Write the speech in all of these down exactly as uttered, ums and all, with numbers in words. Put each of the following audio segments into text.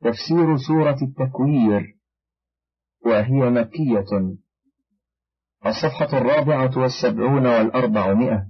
تفسير سورة التكوير، وهي مكية. الصفحة الرابعة والسبعون والأربعمائة.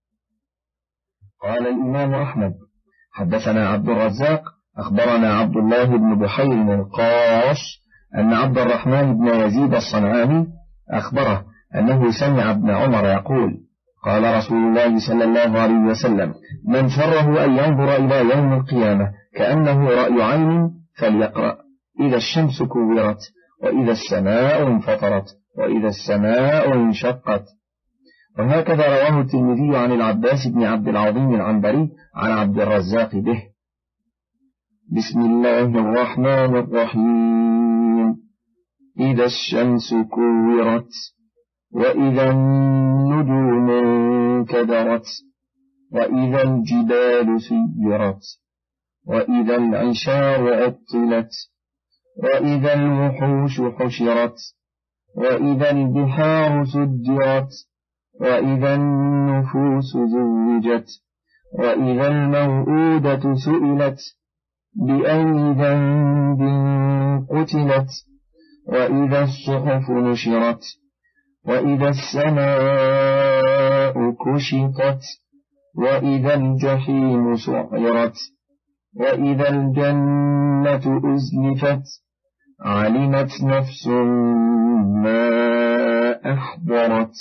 قال الإمام أحمد: حدثنا عبد الرزاق أخبرنا عبد الله بن بحير القاص أن عبد الرحمن بن يزيد الصنعاني أخبره أنه سمع ابن عمر يقول: قال رسول الله صلى الله عليه وسلم: من سره أن ينظر إلى يوم القيامة كأنه رأي عين فليقرأ: إذا الشمس كورت، وإذا السماء انفطرت، وإذا السماء انشقت. وهكذا رواه الترمذي عن العباس بن عبد العظيم العنبري عن عبد الرزاق به. بسم الله الرحمن الرحيم. إذا الشمس كورت، وإذا النجوم انكدرت، وإذا الجبال سيرت، وإذا العشار عطلت، وإذا الوحوش حشرت، وإذا البحار سجرت، وإذا النفوس زوجت، وإذا الموءودة سئلت بأي ذنب قتلت، وإذا الصحف نشرت، وإذا السماء كشطت، وإذا الجحيم سعرت، وإذا الجنة أزلفت، علمت نفس ما أحضرت.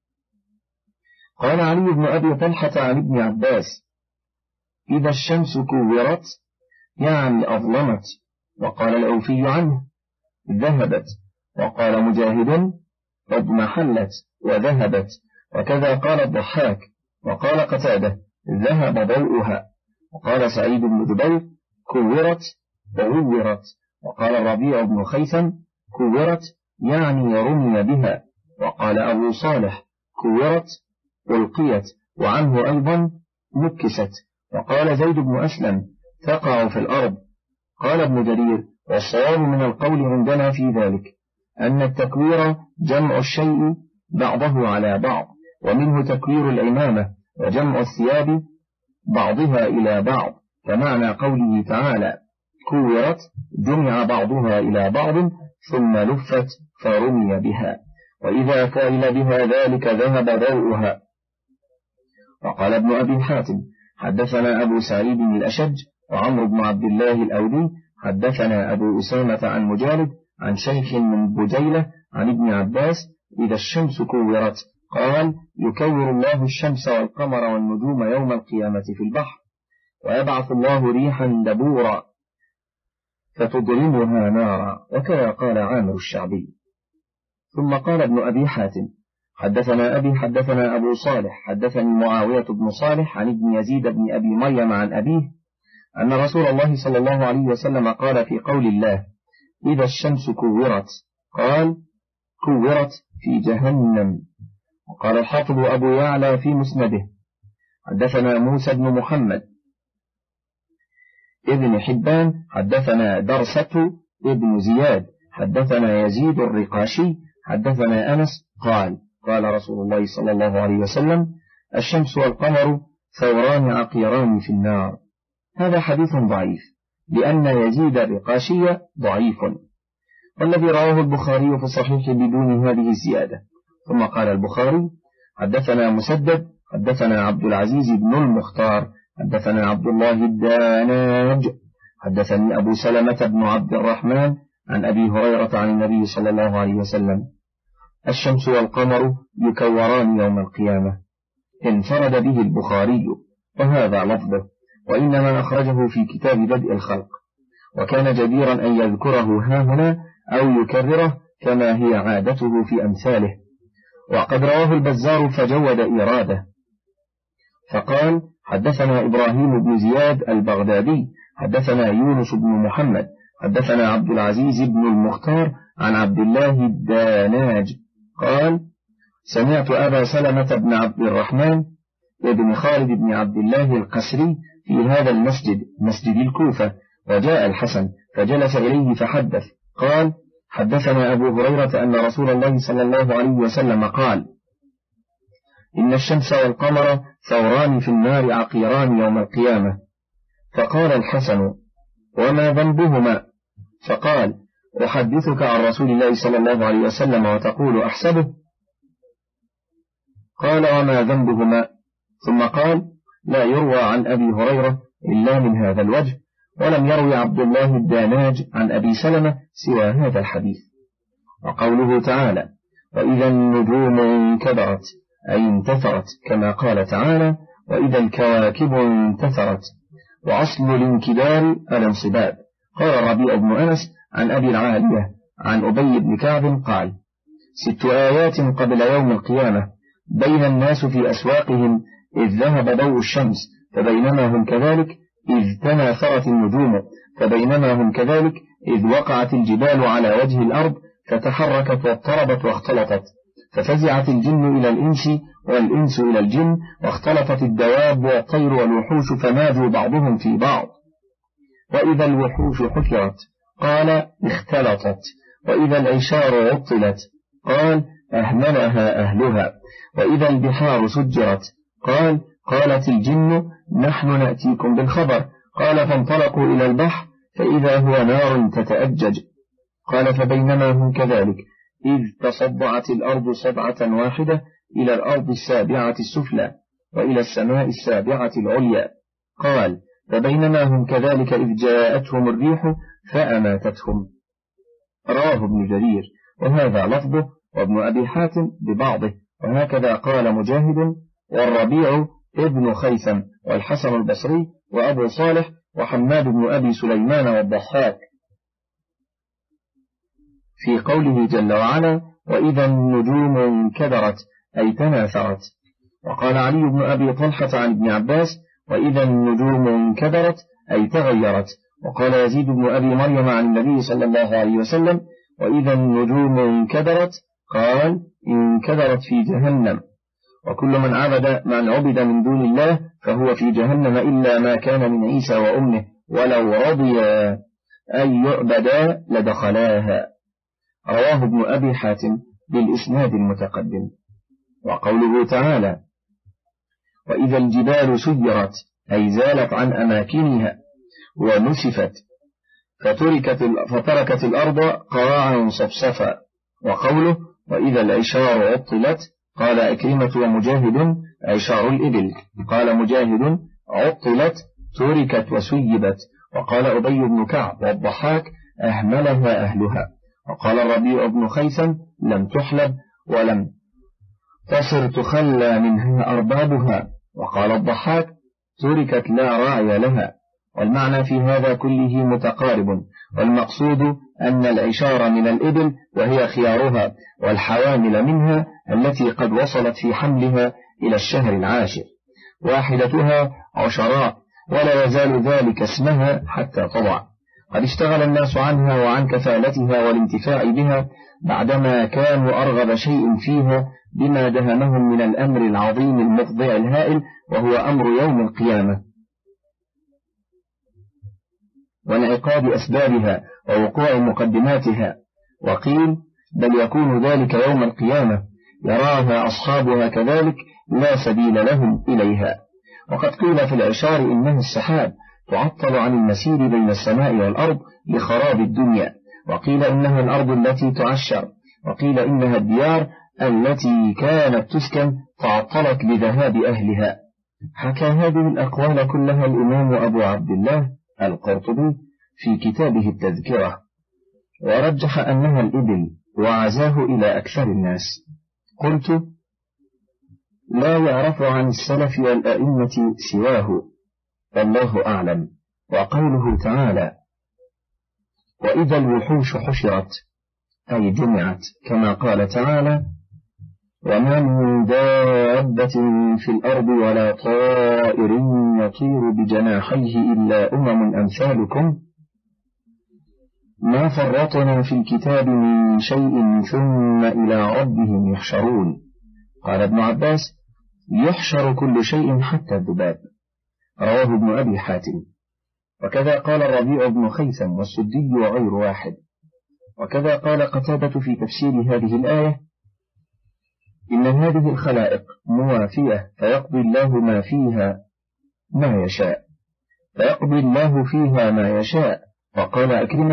قال علي بن أبي طلحة عن ابن عباس: إذا الشمس كورت يعني أظلمت. وقال الأوفي عنه: ذهبت. وقال مجاهد: اضمحلت وذهبت. وكذا قال الضحاك. وقال قتادة: ذهب ضوءها. وقال سعيد بن جبير: كورت وغورت. وقال الربيع بن خيثم: كورت يعني رمي بها. وقال أبو صالح: كورت ألقيت. وعنه أيضا: نكست. وقال زيد بن أسلم: تقع في الأرض. قال ابن جرير: والصواب من القول عندنا في ذلك أن التكوير جمع الشيء بعضه على بعض، ومنه تكوير العمامة وجمع الثياب بعضها إلى بعض، كمعنى قوله تعالى: كورت جمع بعضها إلى بعض ثم لفت فرمي بها، وإذا كان بها ذلك ذهب ضوءها. وقال ابن أبي حاتم: حدثنا أبو سعيد الأشج وعمرو بن عبد الله الأودي حدثنا أبو أسامة عن مجالد عن شيخ من بجيلة عن ابن عباس: إذا الشمس كورت، قال: يكور الله الشمس والقمر والنجوم يوم القيامة في البحر، ويبعث الله ريحا دبورا فتضرمها نارا. وكذا قال عامر الشعبي. ثم قال ابن أبي حاتم: حدثنا أبي حدثنا أبو صالح حدثني معاوية بن صالح عن ابن يزيد بن أبي مريم عن أبيه أن رسول الله صلى الله عليه وسلم قال في قول الله: إذا الشمس كورت، قال: كورت في جهنم. وقال الحافظ أبو يعلى في مسنده: حدثنا موسى بن محمد ابن حبان حدثنا درسة ابن زياد حدثنا يزيد الرقاشي حدثنا أنس قال: قال رسول الله صلى الله عليه وسلم: الشمس والقمر ثوران عقيران في النار. هذا حديث ضعيف، لأن يزيد الرقاشي ضعيف، والذي رواه البخاري في الصحيح بدون هذه الزيادة. ثم قال البخاري: حدثنا مسدد حدثنا عبد العزيز بن المختار حدثنا عبد الله الداناج حدثني أبو سلمة بن عبد الرحمن عن أبي هريرة عن النبي صلى الله عليه وسلم: الشمس والقمر يكوران يوم القيامة. انفرد به البخاري، وهذا لفظه، وإنما أخرجه في كتاب بدء الخلق، وكان جديرا أن يذكره هاهنا أو يكرره كما هي عادته في أمثاله. وقد رواه البزار فجود إراده، فقال: حدثنا إبراهيم بن زياد البغدادي حدثنا يونس بن محمد حدثنا عبد العزيز بن المختار عن عبد الله الداناج قال: سمعت أبا سلمة بن عبد الرحمن ابن خالد بن عبد الله القسري في هذا المسجد، مسجد الكوفة، وجاء الحسن فجلس إليه فحدث. قال: حدثنا أبو هريرة أن رسول الله صلى الله عليه وسلم قال: إن الشمس والقمر ثوران في النار عقيران يوم القيامة. فقال الحسن: وما ذنبهما؟ فقال: أحدثك عن رسول الله صلى الله عليه وسلم وتقول أحسبه؟ قال: وما ذنبهما؟ ثم قال: لا يروى عن أبي هريرة إلا من هذا الوجه، ولم يروي عبد الله الداناج عن أبي سلمة سوى هذا الحديث. وقوله تعالى: وإذا النجوم انكدرت أي انتثرت، كما قال تعالى: وإذا الكواكب انتثرت. وأصل الانكدار الانصباب. قال الربيع بن أنس عن أبي العالية عن أبي بن كعب قال: ست آيات قبل يوم القيامة بين الناس في أسواقهم إذ ذهب ضوء الشمس فبينما هم كذلك إذ تناثرت النجوم فبينما هم كذلك إذ وقعت الجبال على وجه الأرض فتحركت واضطربت واختلطت ففزعت الجن إلى الإنس والإنس إلى الجن واختلطت الدواب والطير والوحوش فناجوا بعضهم في بعض. وإذا الوحوش حشرت قال: اختلطت. وإذا العشار عطلت قال: أهملها أهلها. وإذا البحار سجرت قال: قالت الجن: نحن نأتيكم بالخبر. قال: فانطلقوا إلى البحر فإذا هو نار تتأجج. قال: فبينما هم كذلك إذ تصدعت الأرض صدعة واحدة إلى الأرض السابعة السفلى وإلى السماء السابعة العليا. قال: فبينما هم كذلك إذ جاءتهم الريح فأماتتهم. رواه ابن جرير، وهذا لفظه، وابن أبي حاتم ببعضه، وهكذا قال مجاهد والربيع ابن خيثم والحسن البصري وأبو صالح وحماد بن أبي سليمان والضحاك في قوله جل وعلا: وإذا النجوم انكدرت أي تناثرت. وقال علي بن أبي طلحة عن ابن عباس: وإذا النجوم انكدرت أي تغيرت. وقال يزيد بن أبي مريم عن النبي صلى الله عليه وسلم: وإذا النجوم انكدرت قال: انكدرت في جهنم. وكل من عبد من عبد من دون الله فهو في جهنم إلا ما كان من عيسى وأمه ولو رضي أن يعبدا لدخلاها. رواه ابن أبي حاتم بالإسناد المتقدم. وقوله تعالى: وإذا الجبال سيرت أي زالت عن أماكنها ونسفت فتركت, فتركت الأرض قراعا صفصفا. وقوله: وإذا العشار عطلت قال أكرمة ومجاهد: عشار الإبل. قال مجاهد: عطلت تركت وسيبت. وقال أبي بن كعب والضحاك: أهملها أهلها. وقال الربيع بن خيثم: لم تحلب ولم تصر تخلى منها أربابها. وقال الضحاك: تركت لا راعي لها. والمعنى في هذا كله متقارب، والمقصود أن العشار من الإبل وهي خيارها، والحوامل منها التي قد وصلت في حملها إلى الشهر العاشر، واحدتها عشراء، ولا يزال ذلك اسمها حتى تضع. قد اشتغل الناس عنها وعن كفالتها والانتفاع بها بعدما كانوا أرغب شيء فيها بما دهمهم من الأمر العظيم المفضع الهائل، وهو أمر يوم القيامة وانعقاد أسبابها ووقوع مقدماتها. وقيل: بل يكون ذلك يوم القيامة يراها أصحابها كذلك لا سبيل لهم إليها. وقد قيل في العشار إنه السحاب تعطل عن المسير بين السماء والأرض لخراب الدنيا. وقيل إنها الأرض التي تعشر. وقيل إنها الديار التي كانت تسكن تعطلت لذهاب أهلها. حكى هذه الأقوال كلها الإمام أبو عبد الله القرطبي في كتابه التذكرة، ورجح أنها الإبل وعزاه إلى أكثر الناس. قلت: لا يعرف عن السلف والأئمة سواه، والله أعلم. وقوله تعالى: وإذا الوحوش حشرت أي جمعت، كما قال تعالى: وما من دابة في الأرض ولا طائر يطير بجناحيه إلا أمم أمثالكم ما فرطنا في الكتاب من شيء ثم إلى ربهم يحشرون. قال ابن عباس: يحشر كل شيء حتى الذباب. رواه ابن أبي حاتم. وكذا قال الربيع بن خيثم والسدي وغير واحد. وكذا قال قتادة في تفسير هذه الآية: إن هذه الخلائق موافية فيقضي الله ما فيها ما يشاء فيقضي الله فيها ما يشاء. وقال أكرمة: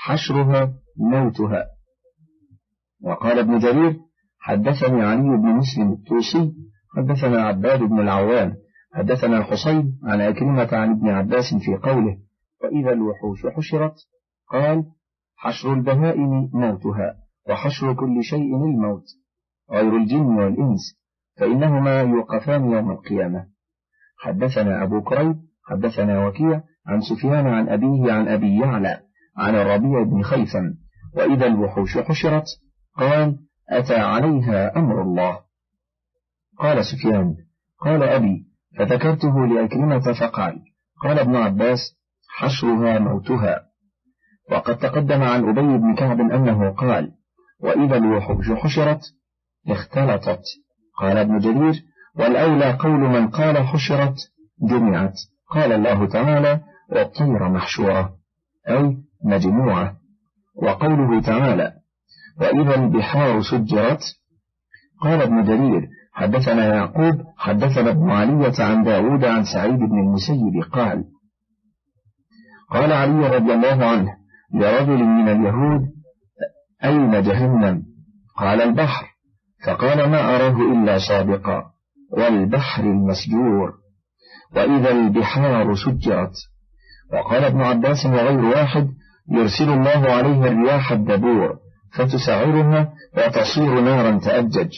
حشرها موتها. وقال ابن جرير حدثني علي بن مسلم الطوسي حدثنا عباد بن العوام حدثنا الحصين عن أكرمة عن ابن عباس في قوله وإذا الوحوش حشرت قال حشر البهائم موتها، وحشر كل شيء الموت غير الجن والإنس فإنهما يوقفان يوم القيامة. حدثنا أبو كريب حدثنا وكيع عن سفيان عن أبيه عن أبي يعلى عن الربيع بن خيثم وإذا الوحوش حشرت قال أتى عليها أمر الله. قال سفيان قال أبي فذكرته لأكرمة فقال قال ابن عباس حشرها موتها. وقد تقدم عن أبي بن كعب أنه قال وإذا الوحوش حشرت اختلطت. قال ابن جرير والأولى قول من قال حشرت جمعت. قال الله تعالى والطير محشورة أي مجموعة. وقوله تعالى وإذا البحار سجرت قال ابن جرير حدثنا يعقوب حدثنا ابن علية عن داود عن سعيد بن المسيب قال قال علي رضي الله عنه لرجل من اليهود أين جهنم؟ قال البحر. فقال ما أراه إلا سابقا والبحر المسجور وإذا البحار سجرت. وقال ابن عباس وغير واحد يرسل الله عليها الرياح الدبور فتسعرها وتصير نارا تأجج.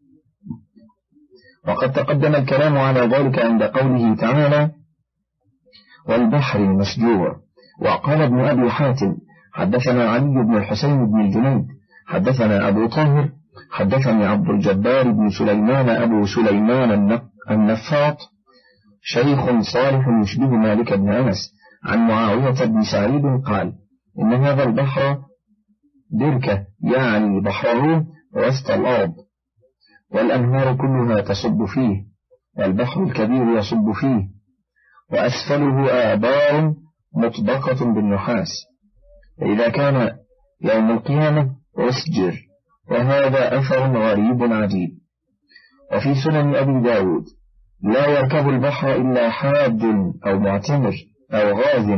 وقد تقدم الكلام على ذلك عند قوله تعالى والبحر المسجور. وقال ابن أبي حاتم حدثنا علي بن الحسين بن الجنيد حدثنا أبو طاهر حدثني عبد الجبار بن سليمان أبو سليمان النفاط شيخ صالح يشبه مالك بن أنس عن معاوية بن سعيد قال إن هذا البحر بركة يعني بحره وسط الأرض والأنهار كلها تصب فيه والبحر الكبير يصب فيه وأسفله آبار مطبقة بالنحاس فإذا كان يوم القيامة أسجر. وهذا أثر غريب عجيب. وفي سنن أبي داود لا يركب البحر إلا حاج أو معتمر أو غاز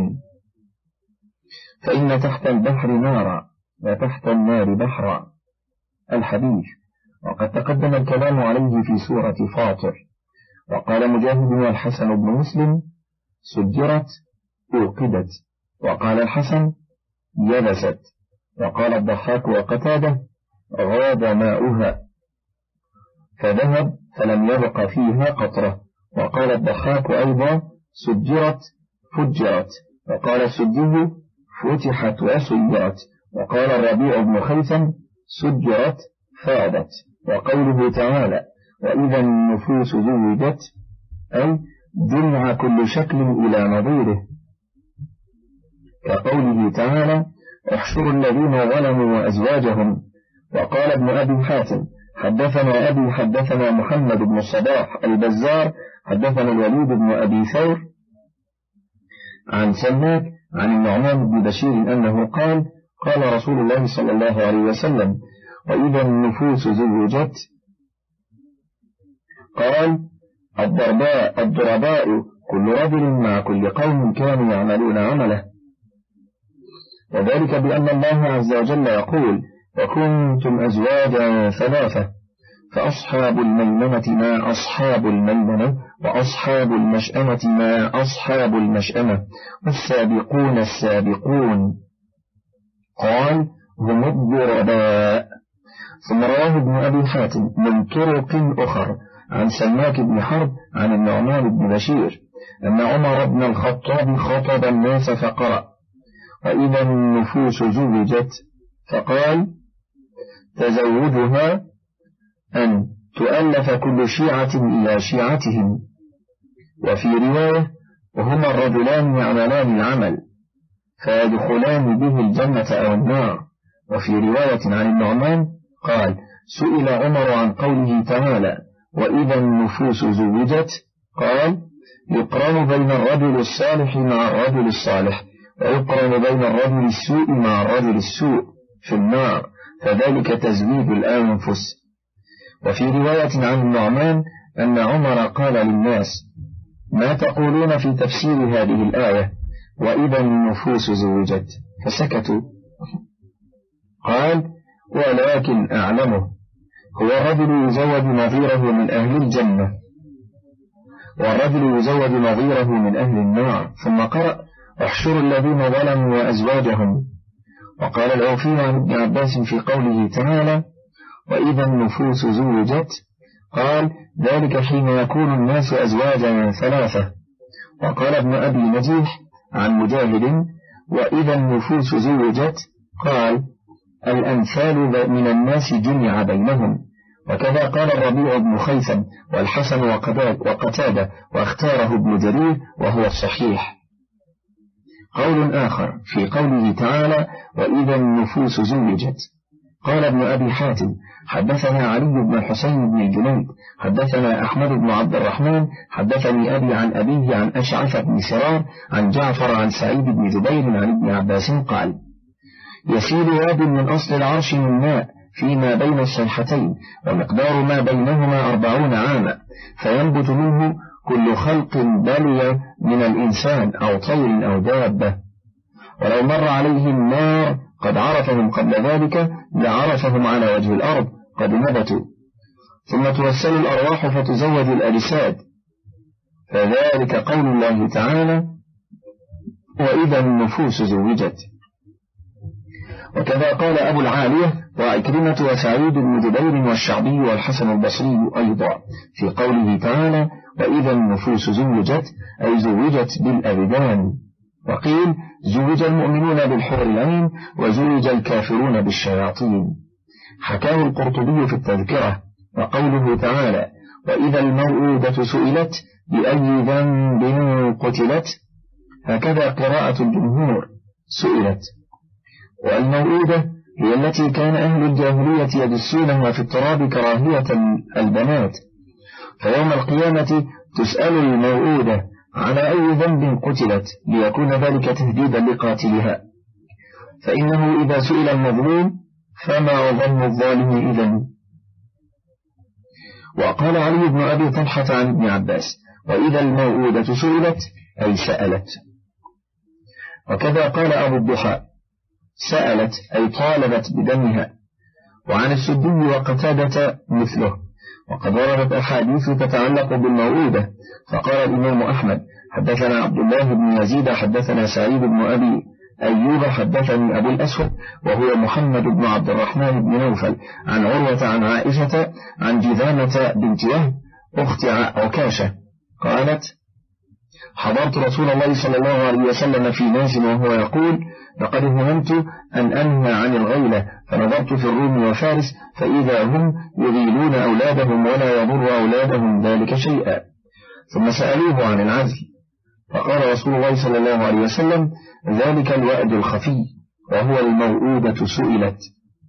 فإن تحت البحر نارا وتحت النار بحرا الحديث. وقد تقدم الكلام عليه في سورة فاطر. وقال مجاهد والحسن بن مسلم سجرت أوقدت. وقال الحسن يبست. وقال الضحاك وقتاده غاب ماؤها فذهب فلم يبق فيها قطرة. وقال الضحاك أيضا سجرت فجرت. وقال السدي فتحت وسيرت. وقال الربيع بن خيثم سجرت فاضت. وقوله تعالى وإذا النفوس زوجت أي جمع كل شكل إلى نظيره كقوله تعالى احشروا الذين ظلموا وأزواجهم. وقال ابن أبي حاتم حدثنا أبي حدثنا محمد بن الصباح البزار حدثنا الوليد بن أبي ثور عن سماك عن النعمان بن بشير أنه قال قال رسول الله صلى الله عليه وسلم وإذا النفوس زوجت قال الضرباء الضرباء كل رجل مع كل قوم كانوا يعملون عمله. وذلك بأن الله عز وجل يقول وكنتم أزواجا ثلاثة فأصحاب الميمنة ما أصحاب الميمنة وأصحاب المشأمة ما أصحاب المشأمة والسابقون السابقون قال هم الضرباء. ثم رواه ابن أبي حاتم من طرق أخر عن سماك بن حرب عن النعمان بن بشير أن عمر بن الخطاب خطب الناس فقرأ وإذا النفوس زوجت فقال تزوجها أن تؤلف كل شيعة إلى شيعتهم. وفي رواية وهما الرجلان يعملان العمل فيدخلان به الجنة أو النار. وفي رواية عن النعمان قال سئل عمر عن قوله تعالى وإذا النفوس زوجت قال يقرن بين الرجل الصالح مع الرجل الصالح ويقرن بين الرجل السوء مع الرجل السوء في النار فذلك تزويج الأنفس. وفي رواية عن النعمان أن عمر قال للناس ما تقولون في تفسير هذه الآية وإذا النفوس زوجت فسكتوا قال: ولكن أعلمه هو الرجل يزوج نظيره من أهل الجنة، والرجل يزوج نظيره من أهل النار. ثم قرأ: احشروا الذين ظلموا وأزواجهم. وقال العوفي عن ابن عباس في قوله تعالى: وإذا النفوس زوجت، قال: ذلك حين يكون الناس أزواجا ثلاثة. وقال ابن أبي نجيح عن مجاهد: وإذا النفوس زوجت، قال: الأنفال من الناس جمع بينهم. وكذا قال الربيع بن خيثم والحسن وقتادة، واختاره ابن جرير وهو الصحيح. قول آخر في قوله تعالى: وإذا النفوس زوجت، قال ابن أبي حاتم: حدثنا علي بن الحسين بن الجنيد حدثنا أحمد بن عبد الرحمن حدثني أبي عن أبيه عن أشعث بن سرار عن جعفر عن سعيد بن جبير عن ابن عباس قال: يسيل واد من أصل العرش من ماء فيما بين الصيحتين، ومقدار ما بينهما أربعون عاما، فينبت منه كل خلق بلي من الإنسان أو طير أو دابة. ولو مر عليهم نار قد عرفهم قبل ذلك لعرفهم على وجه الأرض قد نبتوا. ثم توسل الأرواح فتزوج الأجساد، فذلك قول الله تعالى: وإذا النفوس زوجت. وكذا قال أبو العالية وعكرمة وسعيد بن جبير والشعبي والحسن البصري أيضا في قوله تعالى: وإذا النفوس زوجت، أي زوجت بالأبدان. وقيل: زوج المؤمنون بالحور العين، وزوج الكافرون بالشياطين. حكاه القرطبي في التذكرة. وقوله تعالى: وإذا الموءودة سئلت بأي ذنب قتلت، هكذا قراءة الجمهور: سئلت. والموءودة هي التي كان أهل الجاهلية يدسونها في التراب كراهية البنات، فيوم القيامة تسأل الموءودة على أي ذنب قتلت، ليكون ذلك تهديدا لقاتلها، فإنه إذا سئل المظلوم فما ظن الظالم إذن. وقال علي بن أبي طلحة عن ابن عباس: وإذا الموءودة سئلت، أي سألت. وكذا قال أبو الضحى: سألت، أي طالبت بدمها. وعن السدي وقتادة مثله. وقد وردت أحاديث تتعلق بالموءودة، فقال الإمام أحمد: حدثنا عبد الله بن يزيد حدثنا سعيد بن أبي أيوب حدثني أبو الأسود وهو محمد بن عبد الرحمن بن نوفل عن عروة عن عائشة عن جذامة بنت وهب أخت عكاشة قالت: حضرت رسول الله صلى الله عليه وسلم في ناس وهو يقول: لقد هممت أن أنهى عن الغيلة، فنظرت في الروم وفارس فإذا هم يغيلون أولادهم ولا يضر أولادهم ذلك شيئا. ثم سألوه عن العزل، فقال رسول الله صلى الله عليه وسلم: ذلك الوأد الخفي، وهو الموءودة سئلت.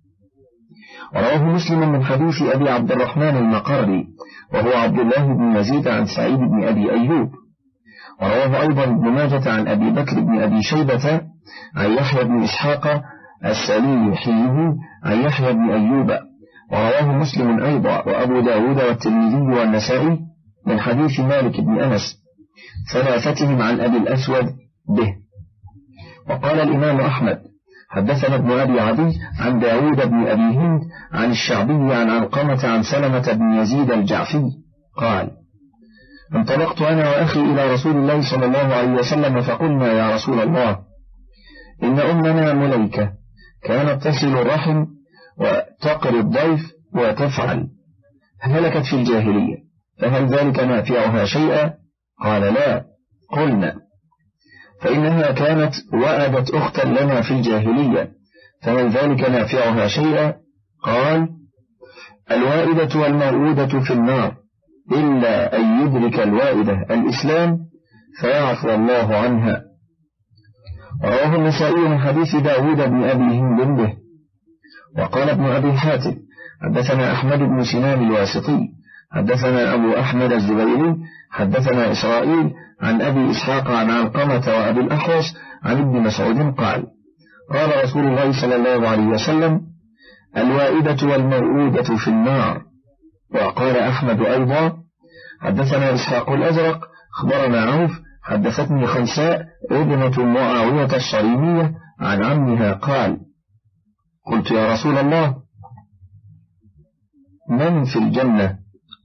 ورواه مسلم من حديث أبي عبد الرحمن المقاري وهو عبد الله بن يزيد عن سعيد بن أبي أيوب. ورواه أيضا ابن ماجة عن أبي بكر بن أبي شيبة عن يحيى بن إسحاق السليحي عن يحيى بن أيوب. ورواه مسلم أيضا وأبو داود والترمذي والنسائي من حديث مالك بن أنس ثلاثتهم عن أبي الأسود به. وقال الإمام أحمد: حدثنا ابن أبي عدي عن داود بن أبي هند عن الشعبي عن علقمة عن سلمة بن يزيد الجعفي قال: انطلقت أنا وأخي إلى رسول الله صلى الله عليه وسلم فقلنا: يا رسول الله، إن أمنا مليكة كانت تصل الرحم وتقري الضيف وتفعل، هلكت في الجاهلية، فهل ذلك نافعها شيئا؟ قال: لا. قلنا: فإنها كانت وأدت أختا لنا في الجاهلية، فهل ذلك نافعها شيئا؟ قال: الوائدة والموءودة في النار، إلا أن يدرك الوائدة الإسلام فيعفو الله عنها. رواه النسائي من حديث داود بن أبي هند به. وقال ابن أبي حاتم: حدثنا أحمد بن سنان الواسطي حدثنا أبو أحمد الزبيري حدثنا إسرائيل عن أبي إسحاق عن علقمة وأبي الأحوص عن ابن مسعود قال: قال رسول الله صلى الله عليه وسلم: الوائدة والموءودة في النار. وقال أحمد أيضا: حدثنا إسحاق الأزرق أخبرنا عوف حدثتني خنساء ابنة معاوية الصريمية عن عمها قال: قلت يا رسول الله من في الجنة؟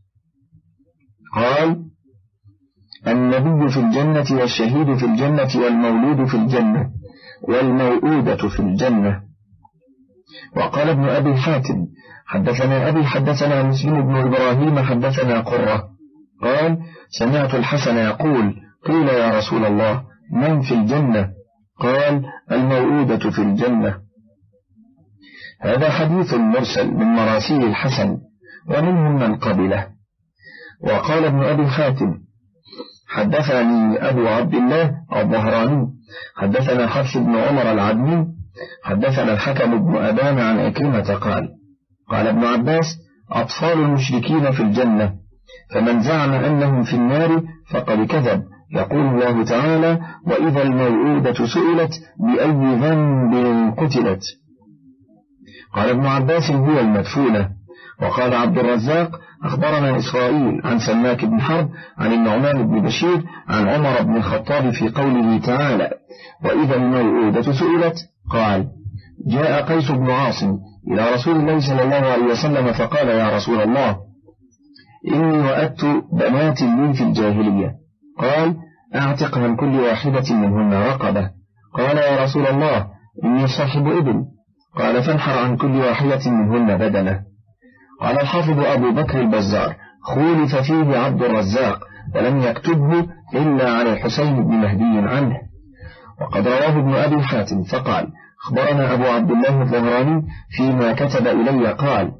قال النبي في الجنة والشهيد في الجنة والمولود في الجنة والموؤودة في الجنة. وقال ابن أبي حاتم حدثنا أبي حدثنا مسلم بن إبراهيم حدثنا قرة قال سمعت الحسن يقول قيل يا رسول الله من في الجنة؟ قال الموؤودة في الجنة. هذا حديث مرسل من مراسيل الحسن ومنهم من قبله. وقال ابن أبي حاتم حدثني أبو عبد الله الظهراني حدثنا حفص بن عمر العدني حدثنا الحكم بن أبان عن عكرمة قال قال ابن عباس أطفال المشركين في الجنة فمن زعم أنهم في النار فقد كذب. يقول الله تعالى وإذا الموءودة سئلت بأي ذنب قتلت. قال ابن عباس هي المدفونة. وقال عبد الرزاق أخبرنا إسرائيل عن سماك بن حرب عن النعمان بن بشير عن عمر بن الخطاب في قوله تعالى وإذا الموءودة سئلت قال جاء قيس بن عاصم إلى رسول الله صلى الله عليه وسلم فقال يا رسول الله إني وأدت بنات لي في الجاهلية. قال أعتق عن كل واحدة منهن رقبة. قال يا رسول الله إني صاحب إبل. قال فانحر عن كل واحدة منهن بدنة. قال الحافظ أبو بكر البزار خولف فيه عبد الرزاق ولم يكتبه إلا على الحسين بن مهدي عنه. وقد رواه ابن أبي حاتم فقال أخبرنا أبو عبد الله الظهراني فيما كتب إلي قال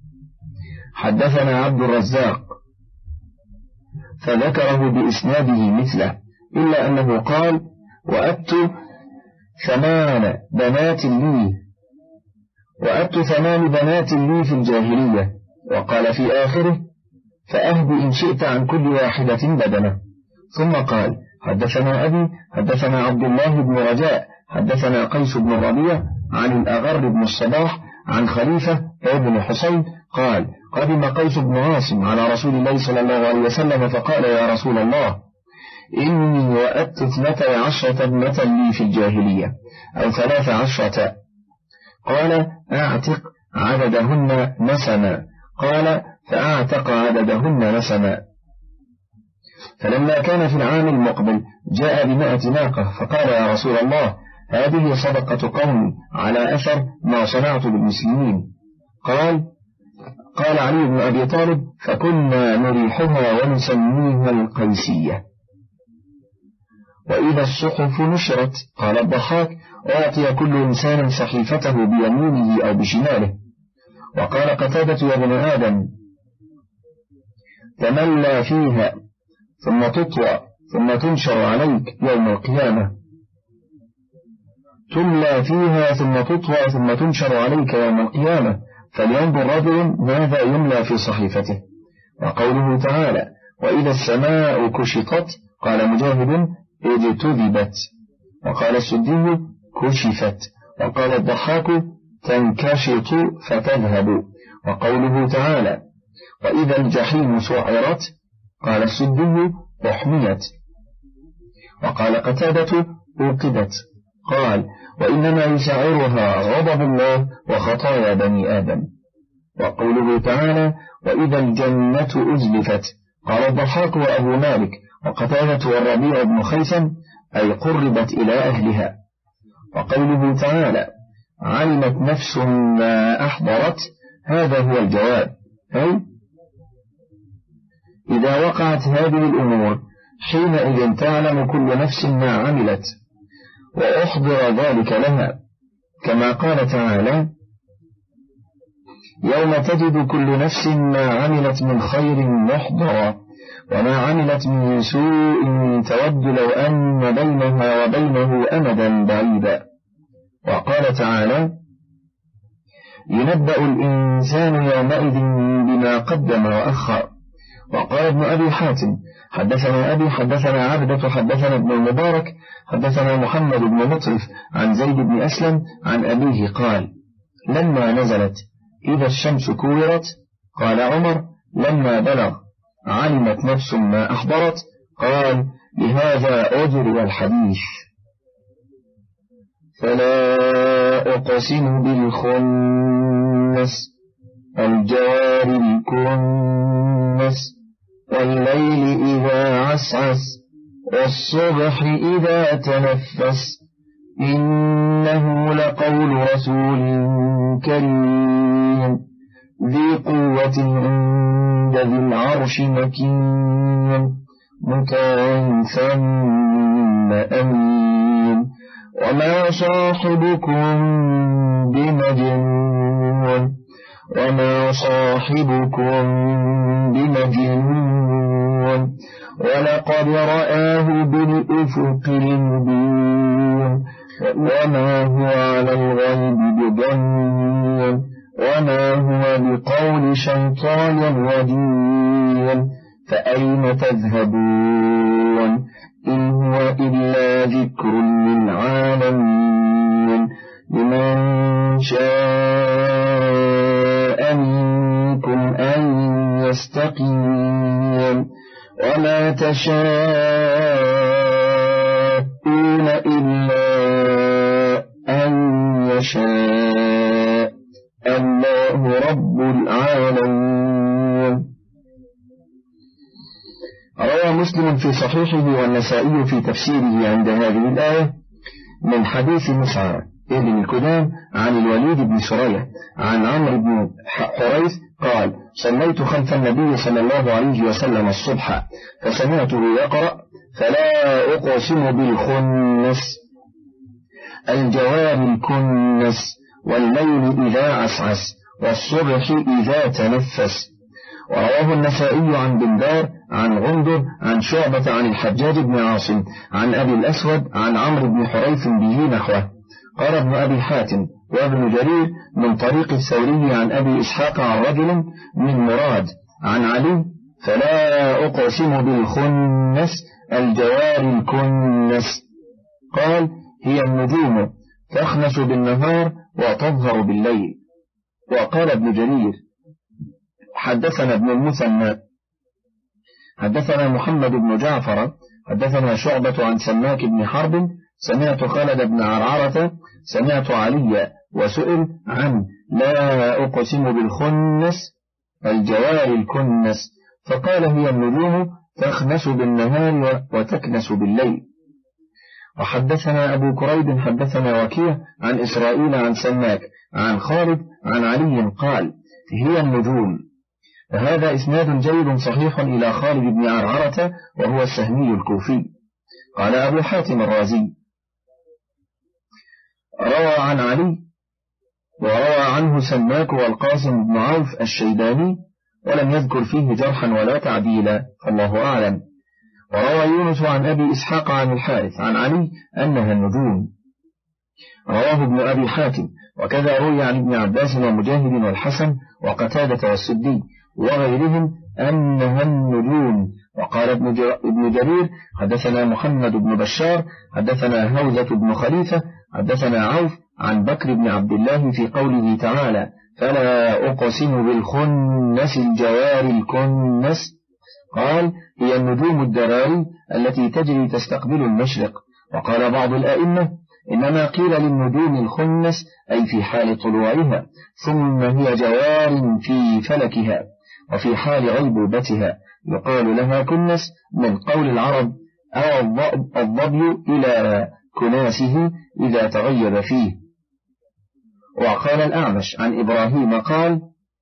حدثنا عبد الرزاق فذكره بإسناده مثله إلا أنه قال وأبت ثمان بنات لي وأبت ثمان بنات لي في الجاهلية. وقال في آخره فأهد إن شئت عن كل واحدة بدنة. ثم قال حدثنا أبي حدثنا عبد الله بن رجاء حدثنا قيس بن الربيع عن الأغر بن الصباح عن خليفة ابن حسين قال قدم قيس بن عاصم على رسول الله صلى الله عليه وسلم فقال يا رسول الله إني وأدت اثنتي عشرة ابنة لي في الجاهلية أو ثلاث عشرة. قال أعتق عددهن نسما. قال فأعتق عددهن نسما. فلما كان في العام المقبل جاء بمائة ناقة فقال يا رسول الله هذه صدقة قومي على أثر ما صنعت بالمسلمين. قال قال علي بن أبي طالب فكنا نريحها ونسميها القيسية. وإذا الصحف نشرت قال الضحاك أعطي كل إنسان صحيفته بيمينه أو بشماله. وقال قتادة يا ابن آدم تملى فيها ثم تطوى ثم تنشر عليك يوم القيامة. تملى فيها ثم تطوى ثم تنشر عليك يوم القيامة فلينظر رجل ماذا يملى في صحيفته. وقوله تعالى وإذا السماء كشطت قال مجاهد اجتذبت. وقال السدي كشفت. وقال الضحاك تنكشط فتذهب. وقوله تعالى وإذا الجحيم سعرت قال السدي أحميت. وقال قتادة أوقدت. قال وإنما يسعرها غضب الله وخطايا بني آدم. وقوله تعالى وإذا الجنة أزلفت قال الضحاك وأبو مالك وقتادة والربيع بن خيثم أي قربت إلى أهلها. وقوله تعالى علمت نفس ما أحضرت هذا هو الجواب أي إذا وقعت هذه الأمور حينئذ تعلم كل نفس ما عملت وأحضر ذلك لها كما قال تعالى يوم تجد كل نفس ما عملت من خير محضرا وما عملت من سوء تود لو أن بينها وبينه أمدا بعيدا. وقال تعالى ينبأ الإنسان يومئذ بما قدم وأخر. وقال ابن أبي حاتم حدثنا أبي حدثنا عبدة حدثنا ابن المبارك حدثنا محمد بن مطرف عن زيد بن أسلم عن أبيه قال لما نزلت إذا الشمس كورت قال عمر لما بلغ علمت نفس ما أحضرت قال لهذا أجري الحديث. فلا أقسم بالخنس الجوار الكنس والليل إذا عسعس والصبح إذا تنفس إنه لقول رسول كريم ذي قوة عند ذي العرش مكين مطاع ثم أمين وما صاحبكم بمجنون وما صاحبكم بمجنون ولقد رآه بالأفق المبين وما هو على الغيب بضنين وما هو بقول شيطان رجيم فأين تذهبون إن هو إلا ذكر للعالمين لمن شاء منكم أن يستقيم وما تشاءون إلا أن يشاء الله رب العالمين. روى مسلم في صحيحه والنسائي في تفسيره عند هذه الآية من حديث مسعر ابن الكدام عن الوليد بن سرية عن عمرو بن حريث قال صليت خلف النبي صلى الله عليه وسلم الصبح فسمعته يقرأ فلا أقسم بالخنس الجوار الكنس والليل إذا عسعس والصبح إذا تنفس. ورواه النسائي عن بندار عن غندر عن شعبة عن الحجاج بن عاصم عن أبي الأسود عن عمرو بن حريث به نحوه. قال ابن أبي حاتم وابن جرير من طريق الثوري عن أبي إسحاق عن رجل من مراد عن علي فلا أقسم بالخنس الجوار الكنس قال هي النجوم تخنس بالنهار وتظهر بالليل. وقال ابن جرير حدثنا ابن المثنى حدثنا محمد بن جعفر حدثنا شعبة عن سماك بن حرب سمعت خالد بن عرعرة سمعت علي وسئل عن لا أقسم بالخنس الجوار الكنس فقال هي النجوم تخنس بالنهار وتكنس بالليل. وحدثنا أبو كريب حدثنا وكيع عن إسرائيل عن سماك عن خالد عن علي قال هي النجوم. وهذا إسناد جيد صحيح إلى خالد بن عرعرة وهو السهمي الكوفي. قال أبو حاتم الرازي روى عن علي وروى عنه سماك والقاسم بن عوف الشيباني ولم يذكر فيه جرحا ولا تعديلا فالله أعلم. وروى يونس عن أبي إسحاق عن الحارث عن علي أنها النجوم. رواه ابن أبي حاتم وكذا روي عن ابن عباس ومجاهد والحسن وقتادة والسدي وغيرهم أنها النجوم. وقال ابن جرير حدثنا محمد بن بشار حدثنا هوزة بن خليفة حدثنا عوف عن بكر بن عبد الله في قوله تعالى فلا أقسم بالخنس الجوار الكنس قال هي النجوم الدراري التي تجري تستقبل المشرق. وقال بعض الأئمة إنما قيل للنجوم الخنس أي في حال طلوعها ثم هي جوار في فلكها وفي حال غيبوبتها يقال لها كنس من قول العرب أو الضبي إلى كناسه إذا تغيب فيه. وقال الأعمش عن إبراهيم قال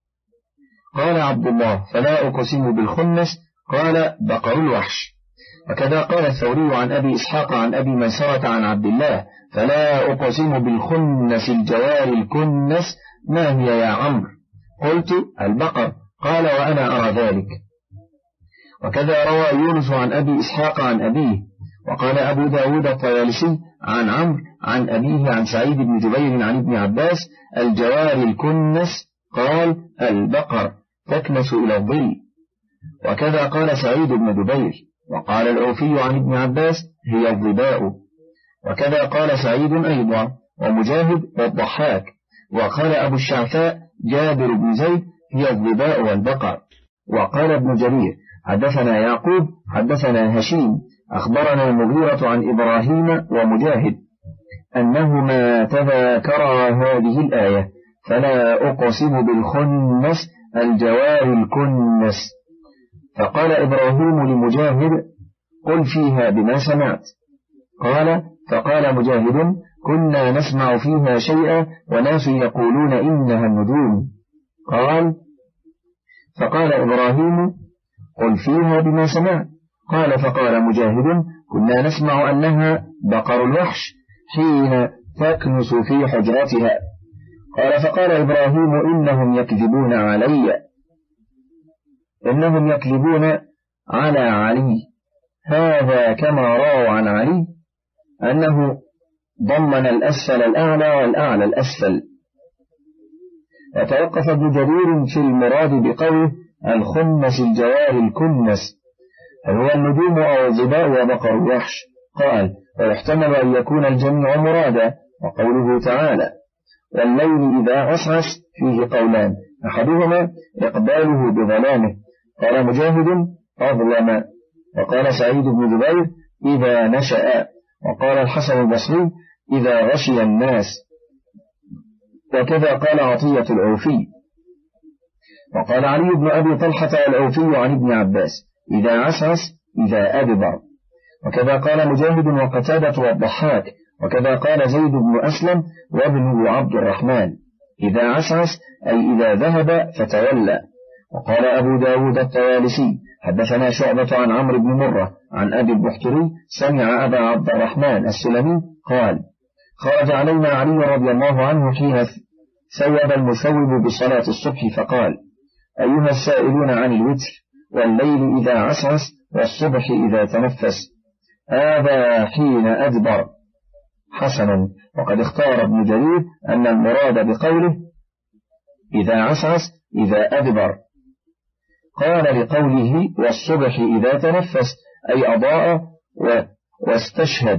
قال عبد الله فلا أقسم بالخنس قال بقر الوحش. وكذا قال الثوري عن أبي إسحاق عن أبي ميسرة عن عبد الله فلا أقسم بالخنس الجوار الكنس ما هي يا عمرو قلت البقر قال وأنا أرى ذلك. وكذا روى يونس عن أبي إسحاق عن أبيه. وقال أبو داود الطيالسي عن عمرو عن أبيه عن سعيد بن جبير عن ابن عباس الجوار الكنس قال البقر تكنس إلى الظل. وكذا قال سعيد بن جبير. وقال العوفي عن ابن عباس هي الظباء. وكذا قال سعيد أيضا ومجاهد والضحاك. وقال أبو الشعثاء جابر بن زيد هي الظباء والبقر. وقال ابن جرير حدثنا يعقوب حدثنا هشيم أخبرنا المغيرة عن إبراهيم ومجاهد أنهما تذاكرا هذه الآية: فلا أقسم بالخنس الجوار الكنس. فقال إبراهيم لمجاهد: قل فيها بما سمعت. قال فقال مجاهد: كنا نسمع فيها شيئا وناس يقولون إنها النجوم. قال فقال إبراهيم: قل فيها بما سمعت. قال فقال مجاهد: كنا نسمع أنها بقر الوحش حين تكنس في حجرتها. قال فقال إبراهيم: إنهم يكذبون علي إنهم يكذبون على علي. هذا كما روى عن علي أنه ضمن الأسفل الأعلى والأعلى الأسفل. وتوقف ابن جرير في المراد بقوله الخنس الجوار الكنس، هل هو النجوم أو الظباء وبقر الوحش؟ قال ويحتمل أن يكون الجميع مرادا. وقوله تعالى والليل إذا عسعس فيه قولان، أحدهما إقباله بظلامه، قال مجاهد أظلم، وقال سعيد بن جبير إذا نشأ، وقال الحسن البصري إذا غشي الناس، وكذا قال عطية العوفي. وقال علي بن أبي طلحة العوفي عن ابن عباس إذا عسعس إذا أدبر، وكذا قال مجاهد وقتادة والضحاك، وكذا قال زيد بن أسلم وابنه عبد الرحمن إذا عسعس أي إذا ذهب فتولى. وقال أبو داود الطيالسي حدثنا شعبة عن عمرو بن مرة عن أبي البحتري سمع أبا عبد الرحمن السلمي قال خرج علينا علي رضي الله عنه حين ثوب المثوب بصلاة الصبح فقال أيها السائلون عن الوتر والليل إذا عسعس والصبح إذا تنفس، هذا حين أدبر. حسنا. وقد اختار ابن جرير أن المراد بقوله إذا عسعس إذا أدبر. قال لقوله والصبح إذا تنفس أي أضاء واستشهد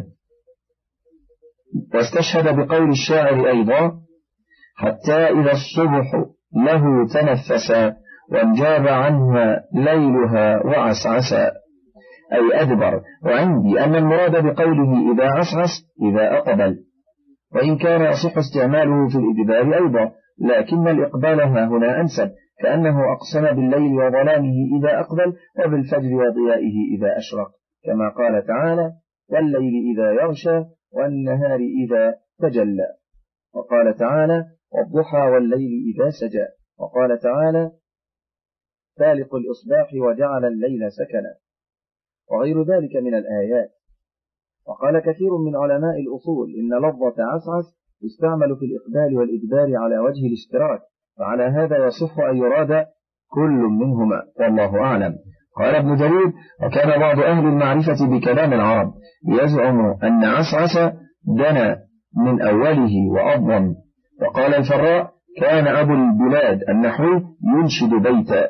واستشهد بقول الشاعر أيضا حتى إذا الصبح له تنفس وانجاب عنها ليلها وعسعسا أي أدبر. وعندي أن المراد بقوله إذا عسعس إذا أقبل، وإن كان يصح استعماله في الإدبار أيضا، لكن الإقبال هنا أنسب، كأنه أقسم بالليل وظلامه إذا أقبل وبالفجر وضيائه إذا أشرق، كما قال تعالى والليل إذا يغشى والنهار إذا تجلى، وقال تعالى والضحى والليل إذا سجى، وقال تعالى فالق الإصباح وجعل الليل سكنا، وغير ذلك من الآيات. وقال كثير من علماء الأصول إن لفظة عسعس يستعمل في الإقبال والإدبار على وجه الاشتراك، فعلى هذا يصح أن يراد كل منهما، والله أعلم. قال ابن جرير وكان بعض أهل المعرفة بكلام العرب يزعم أن عسعس دنا من أوله وأضم. وقال الفراء كان أبو البلاد النحوي ينشد بيتا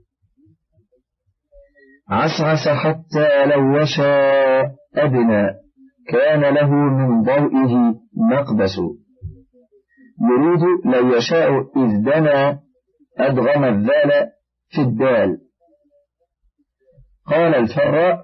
عسعس حتى لو يشاء أدنى كان له من ضوئه مقبس، يريد لو يشاء إذ دنا أدغم الذال في الدال. قال الفراء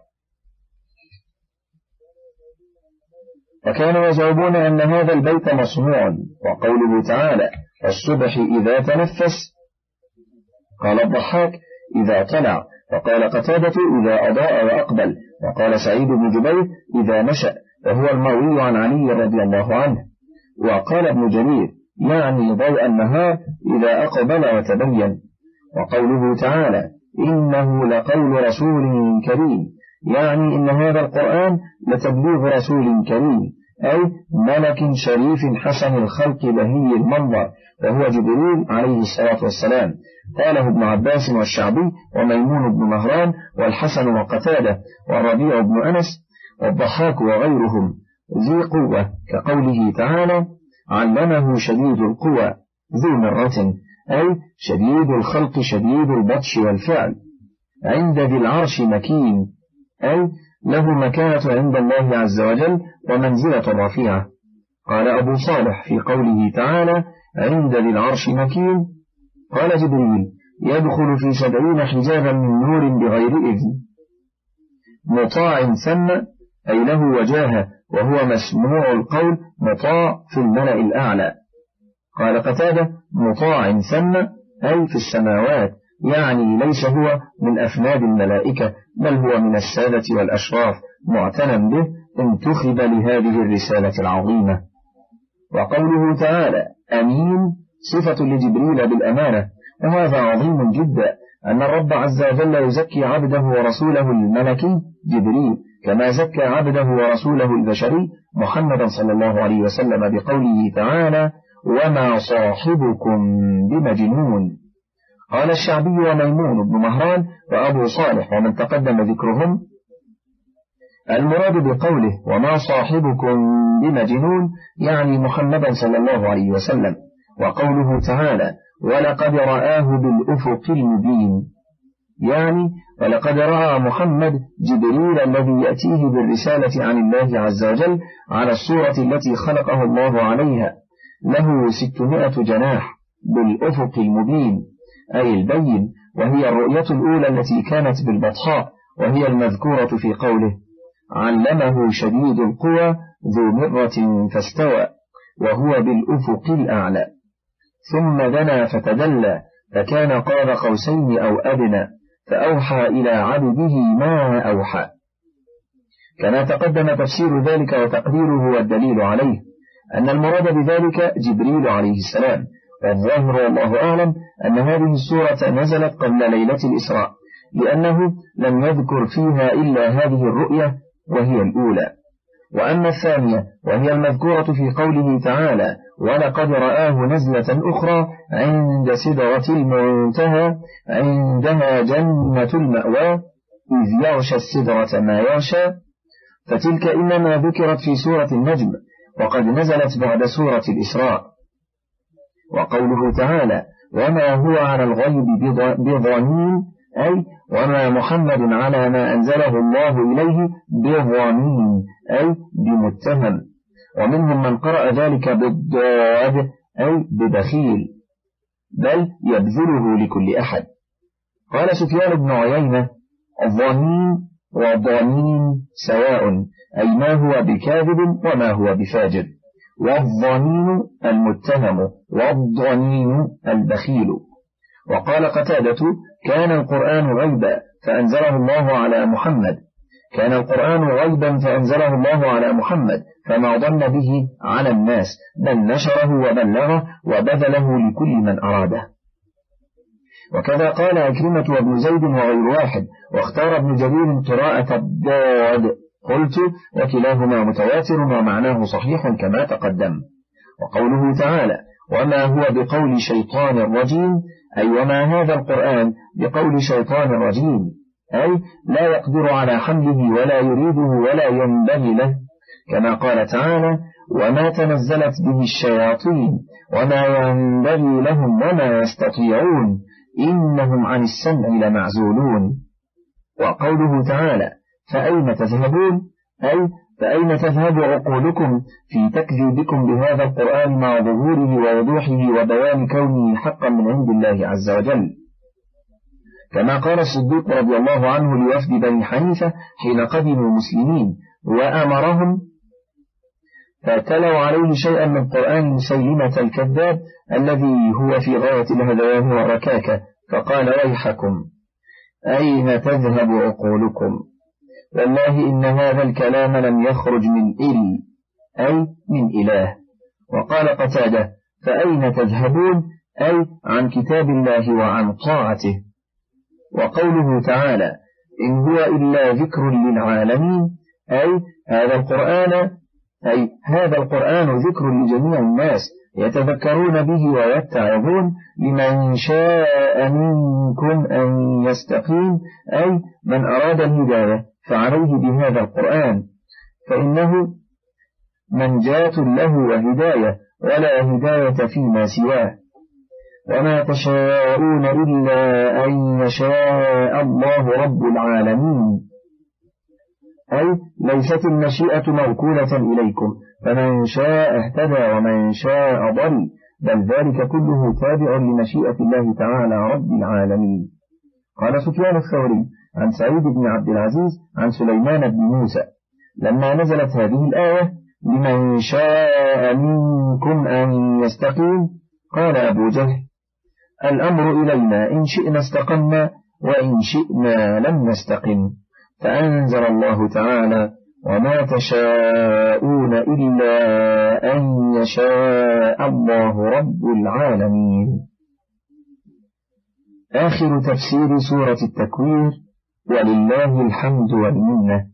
وكانوا يزعمون أن هذا البيت مصنوع. وقوله تعالى الصبح إذا تنفس، قال الضحاك إذا طلع، وقال قتادة إذا أضاء وأقبل، وقال سعيد بن جبير إذا نشأ، وهو المروي عن علي رضي الله عنه. وقال ابن جرير يعني ضوء النهار إذا أقبل وتبين. وقوله تعالى إنه لقول رسول كريم، يعني إن هذا القرآن لتبليغ رسول كريم، أي ملك شريف حسن الخلق بهي المنظر، وهو جبريل عليه الصلاة والسلام. قاله ابن عباس والشعبي وميمون بن مهران والحسن وقتادة والربيع بن أنس والضحاك وغيرهم ذي قوة، كقوله تعالى علمه شديد القوى ذو مرة، أي شديد الخلق شديد البطش والفعل. عند ذي العرش مكين، أي له مكانة عند الله عز وجل ومنزلة رفيعة. قال أبو صالح في قوله تعالى عند ذي العرش مكين، قال جبريل يدخل في سبعين حجابا من نور بغير إذن، مطاع ثم أي له وجاهة وهو مسموع القول مطاع في الملأ الأعلى. قال قتادة: مطاع ثم أي في السماوات، يعني ليس هو من أفناد الملائكة، بل هو من السادة والأشراف، معتنى به انتخب لهذه الرسالة العظيمة. وقوله تعالى أمين صفة لجبريل بالأمانة، وهذا عظيم جدا أن الرب عز وجل يزكي عبده ورسوله الملكي جبريل كما زكى عبده ورسوله البشري محمدا صلى الله عليه وسلم بقوله تعالى وما صاحبكم بمجنون. قال الشعبي وميمون بن مهران وأبو صالح ومن تقدم ذكرهم المراد بقوله وما صاحبكم بمجنون يعني محمدا صلى الله عليه وسلم. وقوله تعالى ولقد رآه بالأفق المبين يعني ولقد رأى محمد جبريل الذي يأتيه بالرسالة عن الله عز وجل على الصورة التي خلقه الله عليها، له ستمائة جناح بالأفق المبين أي البين، وهي الرؤية الأولى التي كانت بالبطحاء، وهي المذكورة في قوله علمه شديد القوى ذو مرة فاستوى وهو بالأفق الأعلى. ثم دنا فتدلى فكان قاب قوسين أو أدنى فأوحى إلى عبده ما أوحى. كما تقدم تفسير ذلك وتقديره والدليل عليه أن المراد بذلك جبريل عليه السلام، والظاهر والله أعلم أن هذه السورة نزلت قبل ليلة الإسراء، لأنه لم يذكر فيها إلا هذه الرؤية وهي الأولى. وأما الثانية وهي المذكورة في قوله تعالى ولقد رآه نزلة أخرى عند سدرة المنتهى عندها جنة المأوى إذ يغشى السدرة ما يغشى، فتلك إنما ذكرت في سورة النجم وقد نزلت بعد سورة الإسراء. وقوله تعالى وما هو على الغيب بضنين أي وما محمد على ما أنزله الله إليه بضنين أي بمتهم، ومنهم من قرأ ذلك بالضاد أي ببخيل بل يبذله لكل أحد. قال سفيان بن عيينة الضنين والضنين سواء أي ما هو بكاذب وما هو بفاجر، والضنين المتهم والضنين البخيل. وقال قتادة كان القرآن غيبا فأنزله الله على محمد كان القرآن غيبا فأنزله الله على محمد فما ضن به على الناس بل نشره وبلغه وبذله لكل من أراده. وكذا قال عكرمة وابن زيد وغير واحد، واختار ابن جرير قراءة الضاد. قلت وكلاهما متواتر ومعناه صحيح كما تقدم. وقوله تعالى وما هو بقول شيطان رجيم أي وما هذا القرآن بقول شيطان رجيم أي لا يقدر على حمله ولا يريده ولا ينبغي له، كما قال تعالى وما تنزلت به الشياطين وما ينبغي لهم وما يستطيعون إنهم عن السمع لمعزولون. وقوله تعالى فأين تذهبون أي فأين تذهب عقولكم في تكذيبكم بهذا القرآن مع ظهوره ووضوحه وبيان كونه حقا من عند الله عز وجل، كما قال الصديق رضي الله عنه لوفد بني حنيفة حين قدموا مسلمين وأمرهم فتلوا عليه شيئا من قرآن مسيلمة الكذاب الذي هو في غاية الهذيان والركاكة، فقال ويحكم أين تذهب عقولكم والله إن هذا الكلام لم يخرج من إل أي من إله. وقال قتادة فأين تذهبون أي عن كتاب الله وعن طاعته. وقوله تعالى إن هو إلا ذكر للعالمين أي هذا القرآن أي هذا القرآن ذكر لجميع الناس يتذكرون به ويتعظون لمن شاء منكم أن يستقيم أي من أراد الهداية فعليه بهذا القرآن فإنه منجاة له وهداية ولا هداية فيما سواه. وما تشاءون إلا أن يشاء الله رب العالمين أي ليست المشيئة موكولة إليكم فمن شاء اهتدى ومن شاء ضل بل ذلك كله تابع لمشيئة الله تعالى رب العالمين. قال سفيان الثوري عن سعيد بن عبد العزيز عن سليمان بن موسى لما نزلت هذه الآية لمن شاء منكم أن يستقيم قال أبو جهل الأمر إلينا إن شئنا استقمنا وإن شئنا لم نستقم، فأنزل الله تعالى وما تشاءون إلا أن يشاء الله رب العالمين. آخر تفسير سورة التكوير، ولله الحمد والمنة.